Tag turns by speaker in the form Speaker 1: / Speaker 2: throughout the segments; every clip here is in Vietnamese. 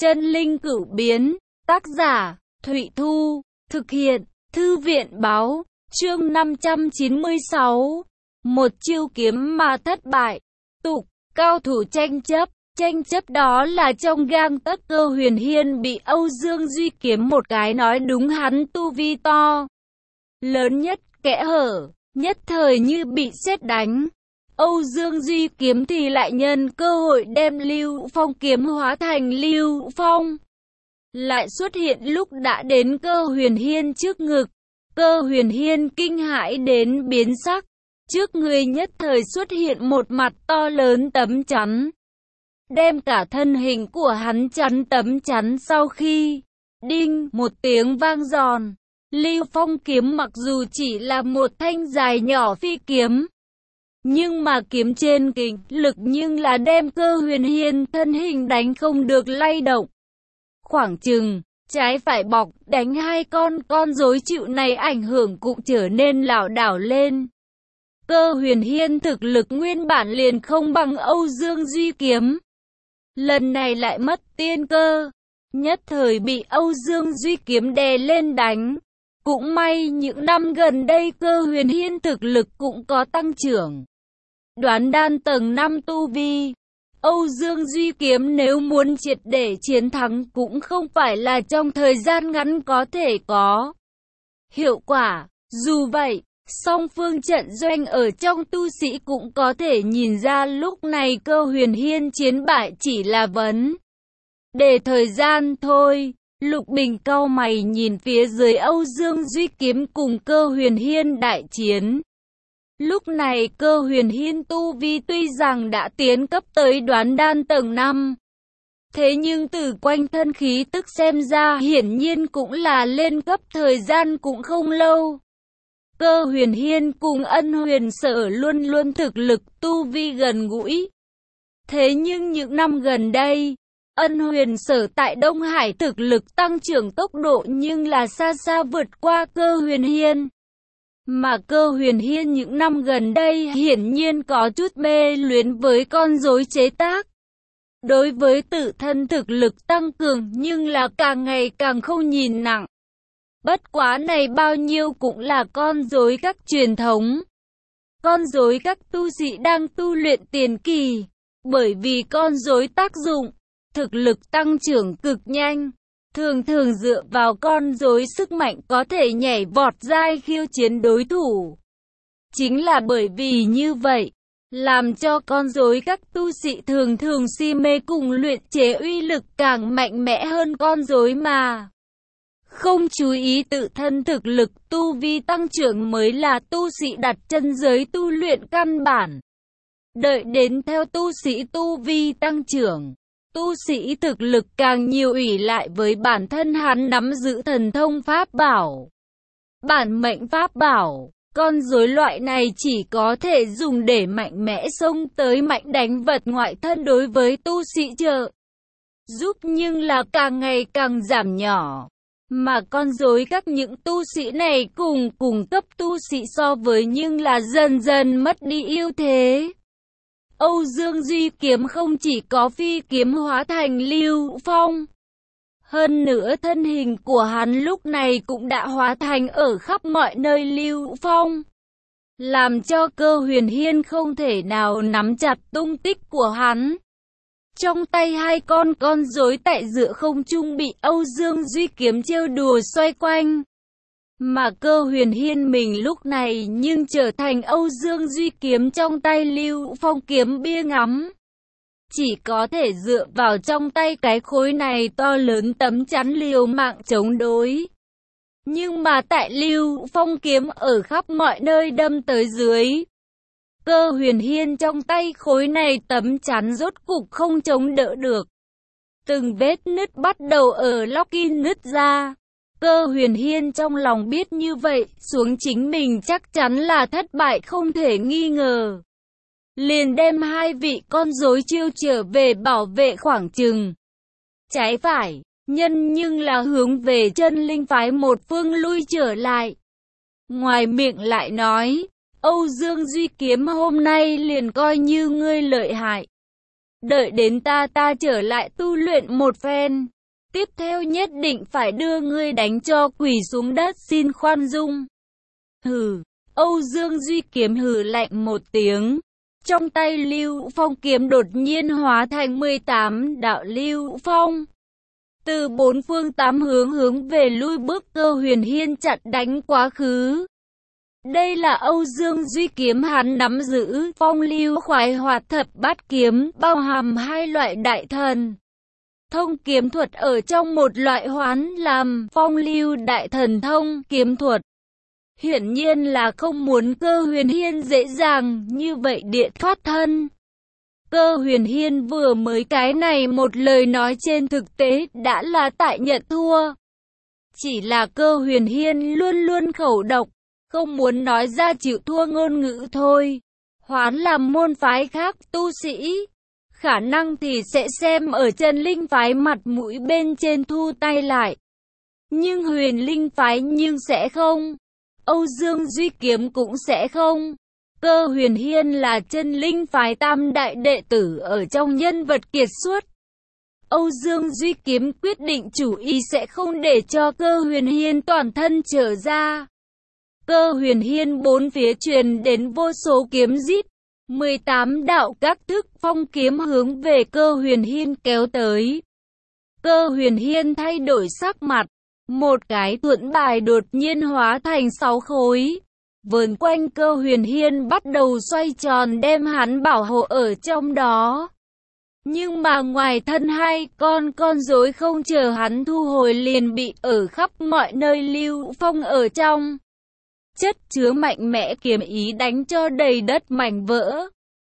Speaker 1: Chân linh cửu biến, tác giả, Thụy Thu, thực hiện, Thư viện báo, chương 596. Một chiêu kiếm mà thất bại. Tục, cao thủ tranh chấp đó là trong gang tấc. Cơ Huyền Hiên bị Âu Dương Duy kiếm một cái nói đúng hắn tu vi to lớn nhất, kẽ hở, nhất thời như bị sét đánh. Âu Dương Duy kiếm thì lại nhân cơ hội đem Lưu Phong kiếm hóa thành Lưu Phong, lại xuất hiện lúc đã đến Cơ Huyền Hiên trước ngực. Cơ Huyền Hiên kinh hãi đến biến sắc, trước người nhất thời xuất hiện một mặt to lớn tấm chắn, đem cả thân hình của hắn chắn tấm chắn. Sau khi đinh một tiếng vang giòn, Lưu Phong kiếm mặc dù chỉ là một thanh dài nhỏ phi kiếm, nhưng mà kiếm trên kình lực nhưng là đem Cơ Huyền Hiên thân hình đánh không được lay động. Khoảng chừng trái phải bọc đánh hai con rối chịu này ảnh hưởng cũng trở nên lảo đảo lên. Cơ Huyền Hiên thực lực nguyên bản liền không bằng Âu Dương Duy kiếm, lần này lại mất tiên cơ, nhất thời bị Âu Dương Duy kiếm đè lên đánh. Cũng may những năm gần đây Cơ Huyền Hiên thực lực cũng có tăng trưởng, đoán đan tầng 5 tu vi. Âu Dương Duy kiếm nếu muốn triệt để chiến thắng cũng không phải là trong thời gian ngắn có thể có hiệu quả. Dù vậy, song phương trận doanh ở trong tu sĩ cũng có thể nhìn ra lúc này Cơ Huyền Hiên chiến bại chỉ là vấn đề thời gian thôi. Lục Bình cau mày nhìn phía dưới Âu Dương Duy kiếm cùng Cơ Huyền Hiên đại chiến. Lúc này Cơ Huyền Hiên tu vi tuy rằng đã tiến cấp tới đoán đan tầng 5, thế nhưng từ quanh thân khí tức xem ra hiển nhiên cũng là lên cấp thời gian cũng không lâu. Cơ Huyền Hiên cùng Ân Huyền Sở luôn luôn thực lực tu vi gần gũi, thế nhưng những năm gần đây, Ân Huyền Sở tại Đông Hải thực lực tăng trưởng tốc độ nhưng là xa xa vượt qua Cơ Huyền Hiên. Mà Cơ Huyền Hiên những năm gần đây hiển nhiên có chút mê luyến với con rối chế tác. Đối với tự thân thực lực tăng cường nhưng là càng ngày càng không nhìn nặng. Bất quá này bao nhiêu cũng là con rối các truyền thống. Con rối các tu sĩ đang tu luyện tiền kỳ, bởi vì con rối tác dụng, thực lực tăng trưởng cực nhanh. Thường dựa vào con rối sức mạnh có thể nhảy vọt giai khiêu chiến đối thủ. Chính là bởi vì như vậy, làm cho con rối các tu sĩ thường si mê cùng luyện chế uy lực càng mạnh mẽ hơn con rối mà không chú ý tự thân thực lực tu vi tăng trưởng mới là tu sĩ đặt chân giới tu luyện căn bản. Đợi đến theo tu sĩ tu vi tăng trưởng, tu sĩ thực lực càng nhiều ỷ lại với bản thân hắn nắm giữ thần thông pháp bảo, bản mệnh pháp bảo. Con rối loại này chỉ có thể dùng để mạnh mẽ xông tới mạnh đánh vật ngoại thân đối với tu sĩ trợ giúp, nhưng là càng ngày càng giảm nhỏ. Mà con rối các những tu sĩ này cùng cấp tu sĩ so với nhưng là dần mất đi ưu thế. Âu Dương Duy kiếm không chỉ có phi kiếm hóa thành Lưu Phong, hơn nữa thân hình của hắn lúc này cũng đã hóa thành ở khắp mọi nơi Lưu Phong, làm cho Cơ Huyền Hiên không thể nào nắm chặt tung tích của hắn. Trong tay hai con rối tại giữa không trung bị Âu Dương Duy kiếm trêu đùa xoay quanh. Mà Cơ Huyền Hiên mình lúc này nhưng trở thành Âu Dương Duy kiếm trong tay Lưu Phong kiếm bia ngắm. Chỉ có thể dựa vào trong tay cái khối này to lớn tấm chắn liều mạng chống đối. Nhưng mà tại Lưu Phong kiếm ở khắp mọi nơi đâm tới dưới, Cơ Huyền Hiên trong tay khối này tấm chắn rốt cục không chống đỡ được. Từng vết nứt bắt đầu ở Lockin nứt ra. Cơ Huyền Hiên trong lòng biết như vậy, xuống chính mình chắc chắn là thất bại không thể nghi ngờ. Liền đem hai vị con rối chiêu trở về bảo vệ khoảng chừng trái phải, nhưng là hướng về Chân Linh phái một phương lui trở lại. Ngoài miệng lại nói, Âu Dương Duy kiếm hôm nay liền coi như ngươi lợi hại. Đợi đến ta trở lại tu luyện một phen. Tiếp theo nhất định phải đưa ngươi đánh cho quỳ xuống đất xin khoan dung. Hừ, Âu Dương Duy Kiếm hừ lạnh một tiếng. Trong tay Lưu Phong kiếm đột nhiên hóa thành 18 đạo Lưu Phong. Từ bốn phương tám hướng về lui bước Cơ Huyền Hiên chặn đánh quá khứ. Đây là Âu Dương Duy Kiếm, hắn nắm giữ Phong Lưu Khoái Hoạt Thập Bát Kiếm, bao hàm hai loại đại thần thông kiếm thuật ở trong một loại, hoán làm Phong Lưu Đại Thần Thông kiếm thuật. Hiển nhiên là không muốn Cơ Huyền Hiên dễ dàng như vậy địa thoát thân. Cơ Huyền Hiên vừa mới cái này một lời nói trên thực tế đã là tại nhận thua. Chỉ là Cơ Huyền Hiên luôn luôn khẩu độc, không muốn nói ra chịu thua ngôn ngữ thôi. Hoán làm môn phái khác tu sĩ, khả năng thì sẽ xem ở Chân Linh phái mặt mũi bên trên thu tay lại. Nhưng Huyền Linh phái nhưng sẽ không. Âu Dương Duy Kiếm cũng sẽ không. Cơ Huyền Hiên là Chân Linh phái tam đại đệ tử ở trong nhân vật kiệt xuất. Âu Dương Duy Kiếm quyết định chủ ý sẽ không để cho Cơ Huyền Hiên toàn thân trở ra. Cơ Huyền Hiên bốn phía truyền đến vô số kiếm rít, 18 đạo các thức phong kiếm hướng về Cơ Huyền Hiên kéo tới. Cơ Huyền Hiên thay đổi sắc mặt, một cái thuẫn bài đột nhiên hóa thành 6 khối. Vờn quanh Cơ Huyền Hiên bắt đầu xoay tròn đem hắn bảo hộ ở trong đó. Nhưng mà ngoài thân hai con rối không chờ hắn thu hồi liền bị ở khắp mọi nơi Lưu Phong ở trong chất chứa mạnh mẽ kiếm ý đánh cho đầy đất mảnh vỡ.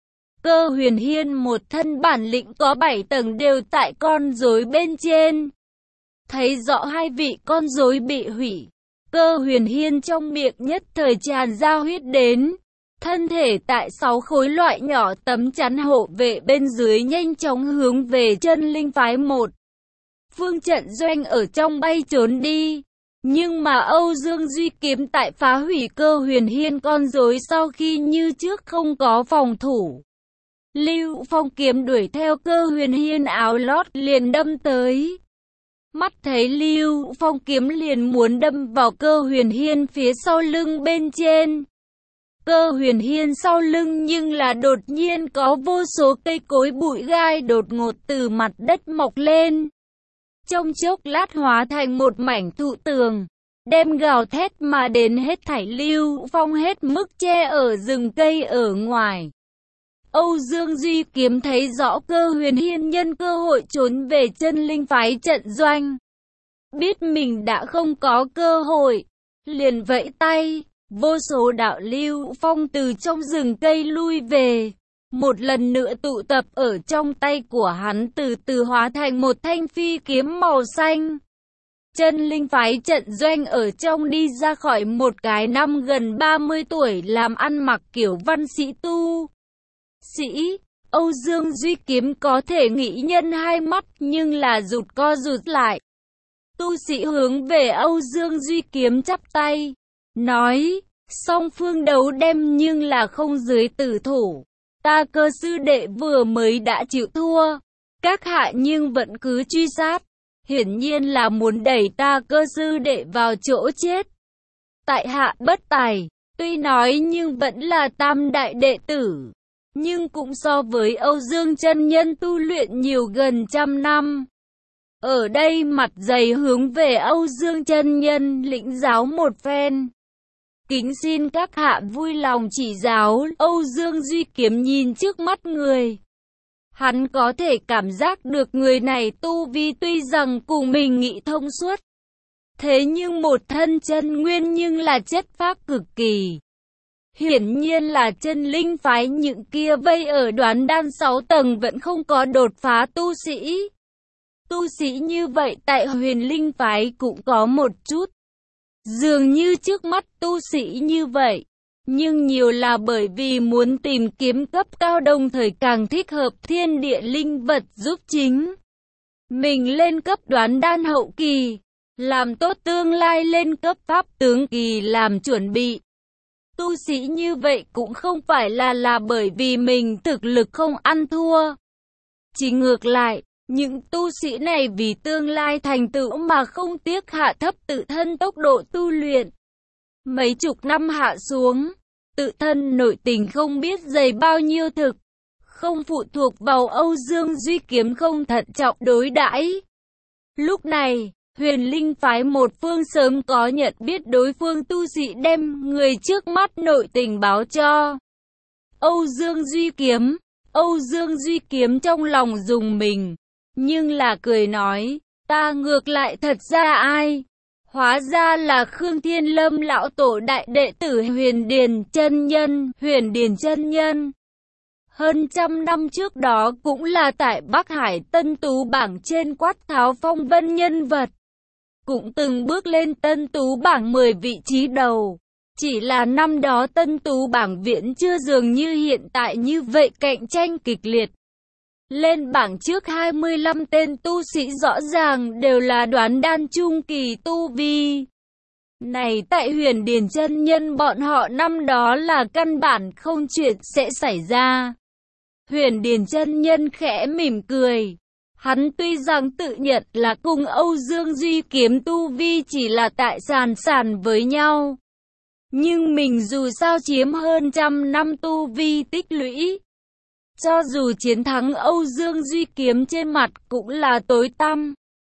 Speaker 1: Cơ Huyền Hiên một thân bản lĩnh có 7 tầng đều tại con rối bên trên. Thấy rõ hai vị con rối bị hủy, Cơ Huyền Hiên trong miệng nhất thời tràn ra huyết đến. Thân thể tại 6 khối loại nhỏ tấm chắn hộ vệ bên dưới nhanh chóng hướng về Chân Linh phái một phương trận doanh ở trong bay trốn đi. Nhưng mà Âu Dương Duy Kiếm tại phá hủy Cơ Huyền Hiên con rối sau khi như trước không có phòng thủ. Lưu Phong kiếm đuổi theo Cơ Huyền Hiên áo lót liền đâm tới. Mắt thấy Lưu Phong kiếm liền muốn đâm vào Cơ Huyền Hiên phía sau lưng bên trên. Cơ Huyền Hiên sau lưng nhưng là đột nhiên có vô số cây cối bụi gai đột ngột từ mặt đất mọc lên. Trong chốc lát hóa thành một mảnh thụ tường, đem gào thét mà đến hết thảy Lưu Phong hết mức che ở rừng cây ở ngoài. Âu Dương Duy Kiếm thấy rõ Cơ Huyền Hiên nhân cơ hội trốn về Chân Linh phái trận doanh. Biết mình đã không có cơ hội, liền vẫy tay, vô số đạo Lưu Phong từ trong rừng cây lui về. Một lần nữa tụ tập ở trong tay của hắn từ từ hóa thành một thanh phi kiếm màu xanh. Chân Linh phái trận doanh ở trong đi ra khỏi một cái năm gần 30 tuổi làm ăn mặc kiểu văn sĩ tu sĩ. Âu Dương Duy Kiếm có thể nghĩ nhân hai mắt nhưng là rụt co rụt lại. Tu sĩ hướng về Âu Dương Duy Kiếm chắp tay, nói, song phương đấu đem nhưng là không dưới tử thủ. Ta Cơ sư đệ vừa mới đã chịu thua, các hạ nhưng vẫn cứ truy sát, hiển nhiên là muốn đẩy ta Cơ sư đệ vào chỗ chết. Tại hạ bất tài, tuy nói nhưng vẫn là tam đại đệ tử, nhưng cũng so với Âu Dương chân nhân tu luyện nhiều gần 100 năm. Ở đây mặt dày hướng về Âu Dương chân nhân lĩnh giáo một phen. Kính xin các hạ vui lòng chỉ giáo. Âu Dương Duy Kiếm nhìn trước mắt người. Hắn có thể cảm giác được người này tu vi tuy rằng cùng mình nghĩ thông suốt. Thế nhưng một thân chân nguyên nhưng là chất phác cực kỳ. Hiển nhiên là Chân Linh phái những kia vây ở Đoán Đan 6 tầng vẫn không có đột phá tu sĩ. Tu sĩ như vậy tại Huyền Linh phái cũng có một chút. Dường như trước mắt tu sĩ như vậy, nhưng nhiều là bởi vì muốn tìm kiếm cấp cao đồng thời càng thích hợp thiên địa linh vật giúp chính mình lên cấp Đoán Đan hậu kỳ, làm tốt tương lai lên cấp pháp tướng kỳ làm chuẩn bị. Tu sĩ như vậy cũng không phải là bởi vì mình thực lực không ăn thua. Chỉ ngược lại, những tu sĩ này vì tương lai thành tựu mà không tiếc hạ thấp tự thân tốc độ tu luyện. Mấy chục năm hạ xuống, tự thân nội tình không biết dày bao nhiêu thực, không phụ thuộc vào Âu Dương Duy Kiếm không thận trọng đối đãi. Lúc này, Huyền Linh phái một phương sớm có nhận biết đối phương tu sĩ đem người trước mắt nội tình báo cho Âu Dương Duy Kiếm. Âu Dương Duy Kiếm trong lòng rùng mình, nhưng là cười nói, ta ngược lại thật ra ai? Hóa ra là Khương Thiên Lâm lão tổ đại đệ tử Huyền Điền chân nhân. Huyền Điền chân nhân hơn trăm năm trước đó cũng là tại Bắc Hải Tân Tú bảng trên quát tháo phong vân nhân vật, cũng từng bước lên Tân Tú bảng 10 vị trí đầu. Chỉ là năm đó Tân Tú bảng viễn chưa dường như hiện tại như vậy cạnh tranh kịch liệt. Lên bảng trước 25 tên tu sĩ rõ ràng đều là đoán đan trung kỳ tu vi. Này tại Huyền Điền chân nhân bọn họ năm đó là căn bản không chuyện sẽ xảy ra. Huyền Điền chân nhân khẽ mỉm cười. Hắn tuy rằng tự nhận là cùng Âu Dương Duy Kiếm tu vi chỉ là tại sàn với nhau, nhưng mình dù sao chiếm hơn trăm năm tu vi tích lũy. Cho dù chiến thắng Âu Dương Duy Kiếm trên mặt cũng là tối tăm.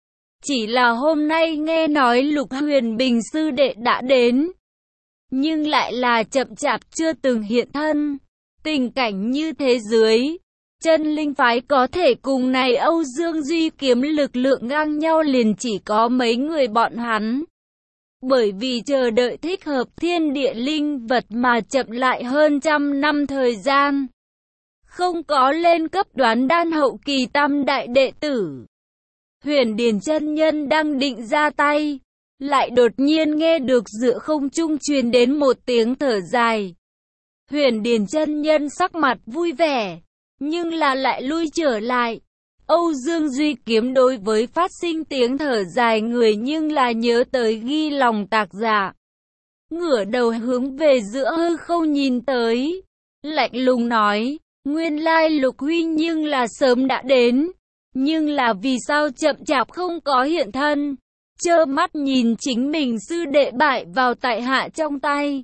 Speaker 1: Chỉ là hôm nay nghe nói Lục Huyền Bình sư đệ đã đến, nhưng lại là chậm chạp chưa từng hiện thân. Tình cảnh như thế dưới, chân linh phái có thể cùng này Âu Dương Duy Kiếm lực lượng ngang nhau liền chỉ có mấy người bọn hắn. Bởi vì chờ đợi thích hợp thiên địa linh vật mà chậm lại hơn trăm năm thời gian. Không có lên cấp đoán đan hậu kỳ tam đại đệ tử. Huyền Điền chân nhân đang định ra tay, lại đột nhiên nghe được giữa không trung truyền đến một tiếng thở dài. Huyền Điền chân nhân sắc mặt vui vẻ, nhưng là lại lui trở lại. Âu Dương Duy Kiếm đối với phát sinh tiếng thở dài người nhưng là nhớ tới ghi lòng tạc giả. Ngửa đầu hướng về giữa hư không nhìn tới, lạnh lùng nói, nguyên lai Lục huynh nhưng là sớm đã đến, nhưng là vì sao chậm chạp không có hiện thân, trơ mắt nhìn chính mình sư đệ bại vào tại hạ trong tay.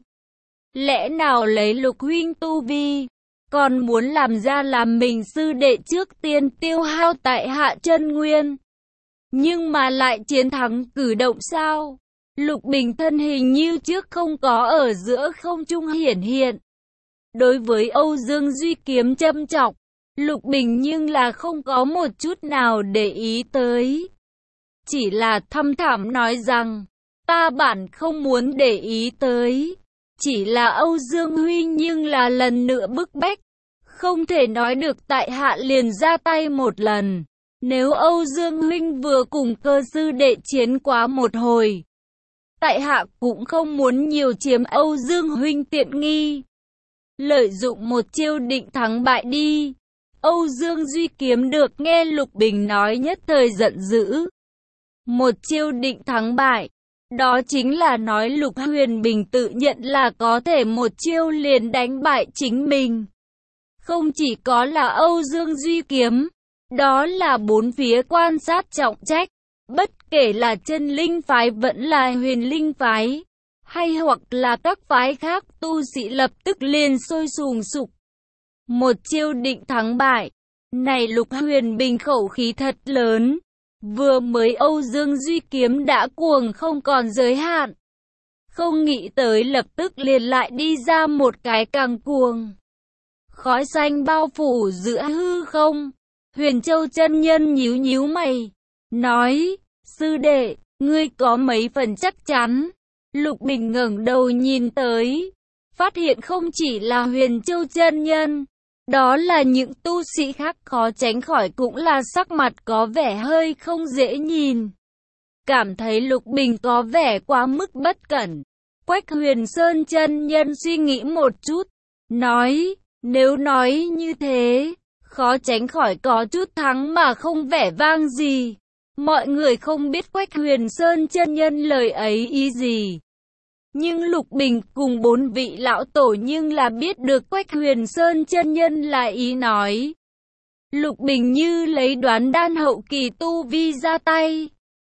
Speaker 1: Lẽ nào lấy Lục huynh tu vi, còn muốn làm ra làm mình sư đệ trước tiên tiêu hao tại hạ chân nguyên, nhưng mà lại chiến thắng cử động sao? Lục Bình thân hình như trước không có ở giữa không trung hiển hiện. Đối với Âu Dương Duy Kiếm châm chọc, Lục Bình nhưng là không có một chút nào để ý tới. Chỉ là thăm thẳm nói rằng, ta bản không muốn để ý tới. Chỉ là Âu Dương huynh nhưng là lần nữa bức bách, không thể nói được tại hạ liền ra tay một lần. Nếu Âu Dương huynh vừa cùng cơ sư đệ chiến quá một hồi, tại hạ cũng không muốn nhiều chiếm Âu Dương huynh tiện nghi. Lợi dụng một chiêu định thắng bại đi. Âu Dương Duy Kiếm được nghe Lục Bình nói nhất thời giận dữ. Một chiêu định thắng bại, đó chính là nói Lục Huyền Bình tự nhận là có thể một chiêu liền đánh bại chính mình. Không chỉ có là Âu Dương Duy Kiếm, đó là bốn phía quan sát trọng trách, bất kể là chân linh phái vẫn là huyền linh phái, hay hoặc là các phái khác tu sĩ lập tức liền sôi sùng sục. Một chiêu định thắng bại, này Lục Huyền Bình khẩu khí thật lớn, vừa mới Âu Dương Duy Kiếm đã cuồng không còn giới hạn. Không nghĩ tới lập tức liền lại đi ra một cái càng cuồng. Khói xanh bao phủ giữa hư không. Huyền Châu chân nhân nhíu nhíu mày, nói, sư đệ, ngươi có mấy phần chắc chắn. Lục Bình ngẩng đầu nhìn tới, phát hiện không chỉ là Huyền Châu chân nhân, đó là những tu sĩ khác khó tránh khỏi cũng là sắc mặt có vẻ hơi không dễ nhìn. Cảm thấy Lục Bình có vẻ quá mức bất cẩn. Quách Huyền Sơn chân nhân suy nghĩ một chút, nói, nếu nói như thế, khó tránh khỏi có chút thắng mà không vẻ vang gì. Mọi người không biết Quách Huyền Sơn chân nhân lời ấy ý gì. Nhưng Lục Bình cùng bốn vị lão tổ nhưng là biết được Quách Huyền Sơn chân nhân là ý nói. Lục Bình như lấy đoán đan hậu kỳ tu vi ra tay.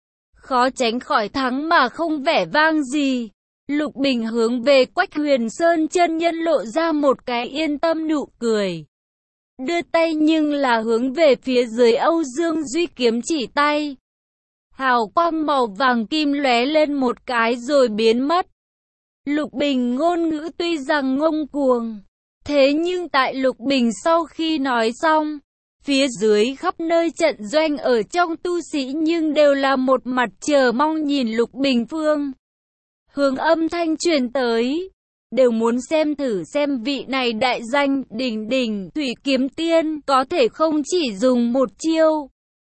Speaker 1: Khó tránh khỏi thắng mà không vẻ vang gì. Lục Bình hướng về Quách Huyền Sơn chân nhân lộ ra một cái yên tâm nụ cười. Đưa tay nhưng là hướng về phía dưới Âu Dương Duy kiếm chỉ tay. Hào quang màu vàng kim lóe lên một cái rồi biến mất. Lục Bình ngôn ngữ tuy rằng ngông cuồng, thế nhưng tại Lục Bình sau khi nói xong, phía dưới khắp nơi trận doanh ở trong tu sĩ nhưng đều là một mặt chờ mong nhìn Lục Bình phương. Hướng âm thanh truyền tới, đều muốn xem thử xem vị này đại danh đỉnh đỉnh Thủy Kiếm Tiên có thể không chỉ dùng một chiêu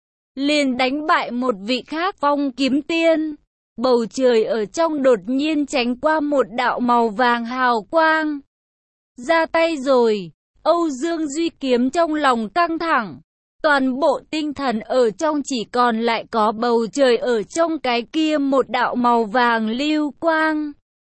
Speaker 1: liền đánh bại một vị khác Phong Kiếm Tiên. Bầu trời ở trong đột nhiên tránh qua một đạo màu vàng hào quang. Ra tay rồi, Âu Dương Duy kiếm trong lòng căng thẳng. Toàn bộ tinh thần ở trong chỉ còn lại có bầu trời ở trong cái kia một đạo màu vàng lưu quang.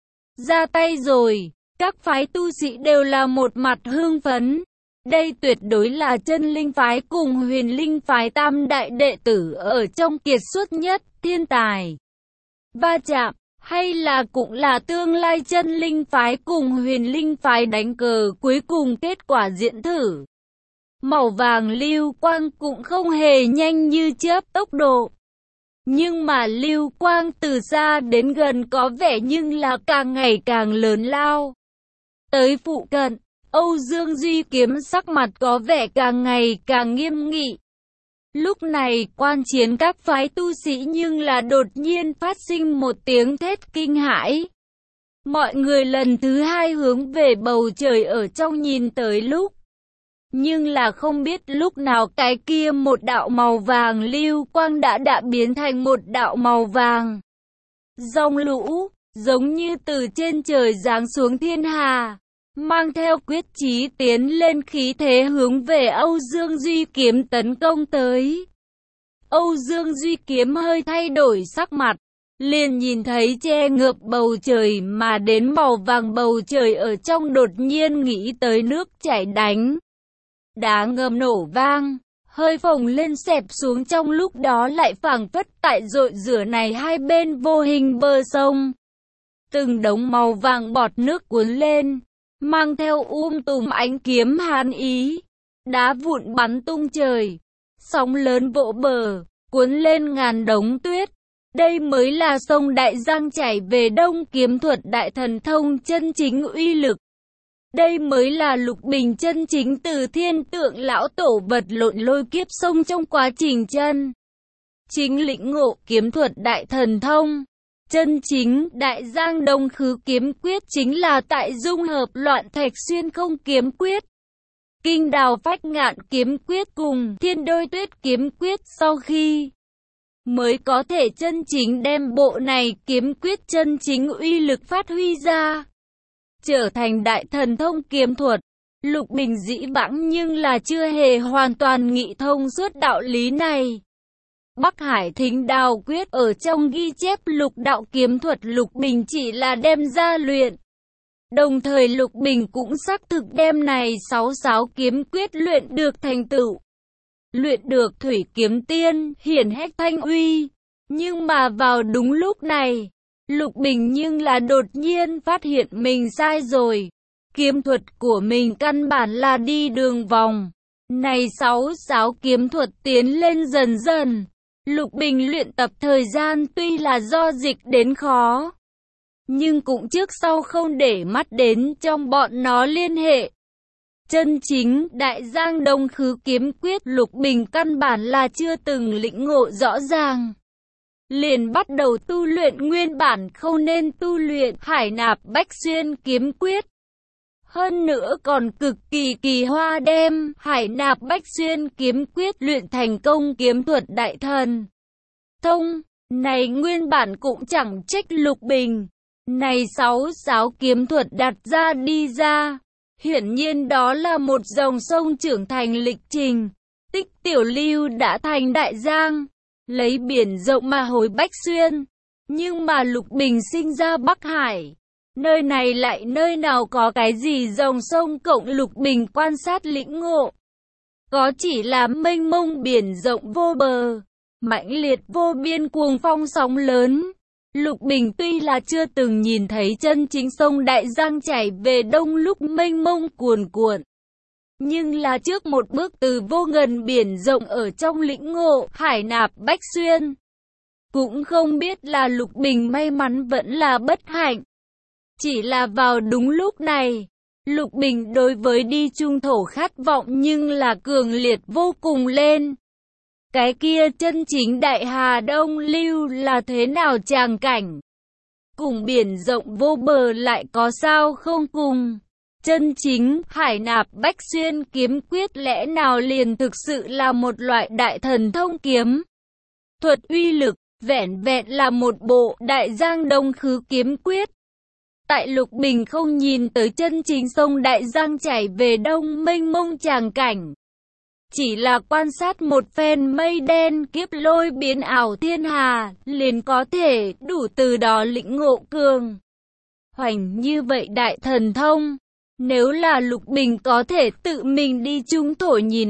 Speaker 1: Ra tay rồi, các phái tu sĩ đều là một mặt hưng phấn. Đây tuyệt đối là Chân Linh phái cùng Huyền Linh phái tam đại đệ tử ở trong kiệt xuất nhất, thiên tài. Va chạm, hay là cũng là tương lai Chân Linh phái cùng Huyền Linh phái đánh cờ cuối cùng kết quả diễn thử. Màu vàng lưu quang cũng không hề nhanh như chớp tốc độ. Nhưng mà lưu quang từ xa đến gần có vẻ nhưng là càng ngày càng lớn lao. Tới phụ cận, Âu Dương Duy kiếm sắc mặt có vẻ càng ngày càng nghiêm nghị. Lúc này quan chiến các phái tu sĩ nhưng là đột nhiên phát sinh một tiếng thét kinh hãi. Mọi người lần thứ hai hướng về bầu trời ở trong nhìn tới lúc. Nhưng là không biết lúc nào cái kia một đạo màu vàng lưu quang đã biến thành một đạo màu vàng. Dòng lũ, giống như từ trên trời giáng xuống thiên hà, mang theo quyết chí tiến lên khí thế hướng về Âu Dương Duy kiếm tấn công tới. Âu Dương Duy kiếm hơi thay đổi sắc mặt, liền nhìn thấy che ngợp bầu trời mà đến màu vàng bầu trời ở trong đột nhiên nghĩ tới nước chảy đánh. Đá ngầm nổ vang, hơi phồng lên xẹp xuống trong lúc đó lại phảng phất tại rội rửa này hai bên vô hình bờ sông. Từng đống màu vàng bọt nước cuốn lên, mang theo tùm ánh kiếm hàn ý. Đá vụn bắn tung trời, sóng lớn vỗ bờ, cuốn lên ngàn đống tuyết. Đây mới là sông Đại Giang chảy về đông kiếm thuật đại thần thông chân chính uy lực. Đây mới là Lục Bình chân chính từ thiên tượng lão tổ vật lộn lôi kiếp sông trong quá trình chân chính lĩnh ngộ kiếm thuật đại thần thông. Chân chính Đại Giang Đông Khứ kiếm quyết chính là tại dung hợp Loạn Thạch Xuyên Không kiếm quyết, Kinh Đào Phách Ngạn kiếm quyết cùng Thiên Đôi Tuyết kiếm quyết sau khi mới có thể chân chính đem bộ này kiếm quyết chân chính uy lực phát huy ra, trở thành đại thần thông kiếm thuật. Lục Bình dĩ vãng nhưng là chưa hề hoàn toàn nghị thông suốt đạo lý này. Bắc Hải Thính Đào Quyết ở trong ghi chép lục đạo kiếm thuật Lục Bình chỉ là đem ra luyện. Đồng thời Lục Bình cũng xác thực đem này 66 kiếm quyết luyện được thành tựu. Luyện được Thủy Kiếm Tiên, hiển hách thanh uy. Nhưng mà vào đúng lúc này, Lục Bình nhưng là đột nhiên phát hiện mình sai rồi. Kiếm thuật của mình căn bản là đi đường vòng. Này 66 kiếm thuật tiến lên dần dần. Lục Bình luyện tập thời gian tuy là do dịch đến khó, nhưng cũng trước sau không để mắt đến trong bọn nó liên hệ. Chân chính Đại Giang Đông Khứ kiếm quyết Lục Bình căn bản là chưa từng lĩnh ngộ rõ ràng. Liền bắt đầu tu luyện nguyên bản không nên tu luyện Hải Nạp Bách Xuyên kiếm quyết. Hơn nữa còn cực kỳ kỳ hoa đem Hải Nạp Bách Xuyên kiếm quyết luyện thành công kiếm thuật đại thần thông. Này nguyên bản cũng chẳng trách Lục Bình. Này 66 kiếm thuật đặt ra đi ra. Hiển nhiên đó là một dòng sông trưởng thành lịch trình. Tích tiểu lưu đã thành đại giang. Lấy biển rộng mà hồi Bách Xuyên. Nhưng mà Lục Bình sinh ra Bắc Hải. Nơi này lại nơi nào có cái gì dòng sông cộng Lục Bình quan sát lĩnh ngộ. có chỉ là mênh mông biển rộng vô bờ, mãnh liệt vô biên cuồng phong sóng lớn. Lục Bình tuy là chưa từng nhìn thấy chân chính sông Đại Giang chảy về đông lúc mênh mông cuồn cuộn, nhưng là trước một bước từ vô ngần biển rộng ở trong lĩnh ngộ Hải Nạp Bách Xuyên. Cũng không biết là Lục Bình may mắn vẫn là bất hạnh. Chỉ là vào đúng lúc này, Lục Bình đối với đi trung thổ khát vọng nhưng là cường liệt vô cùng lên. Cái kia chân chính Đại Hà Đông Lưu là thế nào tràng cảnh? Cùng biển rộng vô bờ lại có sao không cùng? Chân chính Hải Nạp Bách Xuyên kiếm quyết lẽ nào liền thực sự là một loại đại thần thông kiếm thuật uy lực, vẻn vẹn là một bộ Đại Giang Đông Khứ kiếm quyết. Tại Lục Bình không nhìn tới chân chính sông Đại Giang chảy về đông mênh mông tràng cảnh, chỉ là quan sát một phen mây đen kiếp lôi biến ảo thiên hà, liền có thể đủ từ đó lĩnh ngộ cường hoành như vậy đại thần thông. Nếu là Lục Bình có thể tự mình đi trung thổ nhìn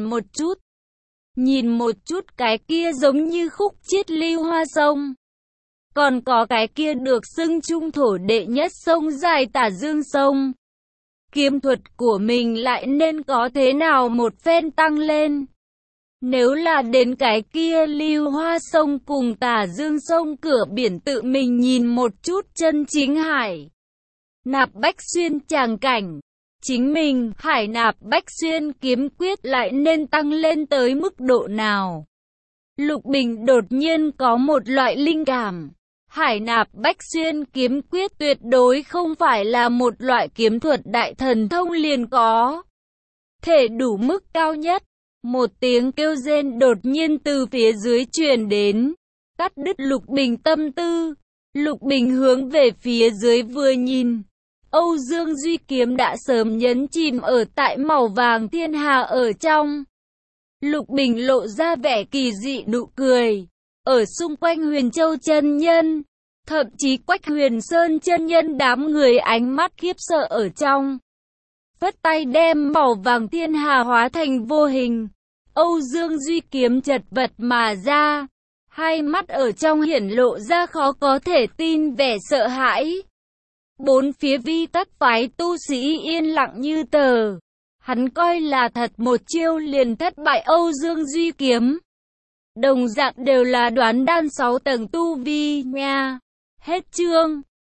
Speaker 1: một chút cái kia giống như khúc chiết lưu hoa sông, còn có cái kia được xưng trung thổ đệ nhất sông dài Tả Dương sông, kiếm thuật của mình lại nên có thế nào một phen tăng lên. Nếu là đến cái kia lưu hoa sông cùng Tả Dương sông cửa biển tự mình nhìn một chút chân chính Hải Nạp Bách Xuyên tràng cảnh, chính mình Hải Nạp Bách Xuyên kiếm quyết lại nên tăng lên tới mức độ nào? Lục Bình đột nhiên có một loại linh cảm. Hải Nạp Bách Xuyên kiếm quyết tuyệt đối không phải là một loại kiếm thuật đại thần thông liền có thể đủ mức cao nhất. Một tiếng kêu rên đột nhiên từ phía dưới truyền đến, cắt đứt Lục Bình tâm tư. Lục Bình hướng về phía dưới vừa nhìn, Âu Dương Duy kiếm đã sớm nhấn chìm ở tại màu vàng thiên hà ở trong. Lục Bình lộ ra vẻ kỳ dị nụ cười. Ở xung quanh Huyền Châu chân nhân, thậm chí Quách Huyền Sơn chân nhân đám người ánh mắt khiếp sợ ở trong. Phất tay đem màu vàng thiên hà hóa thành vô hình. Âu Dương Duy kiếm chật vật mà ra, hai mắt ở trong hiển lộ ra khó có thể tin vẻ sợ hãi. Bốn phía vi tắc phái tu sĩ yên lặng như tờ. Hắn coi là thật một chiêu liền thất bại Âu Dương Duy kiếm. Đồng dạng đều là đoán đan 6 tầng tu vi nha. Hết chương.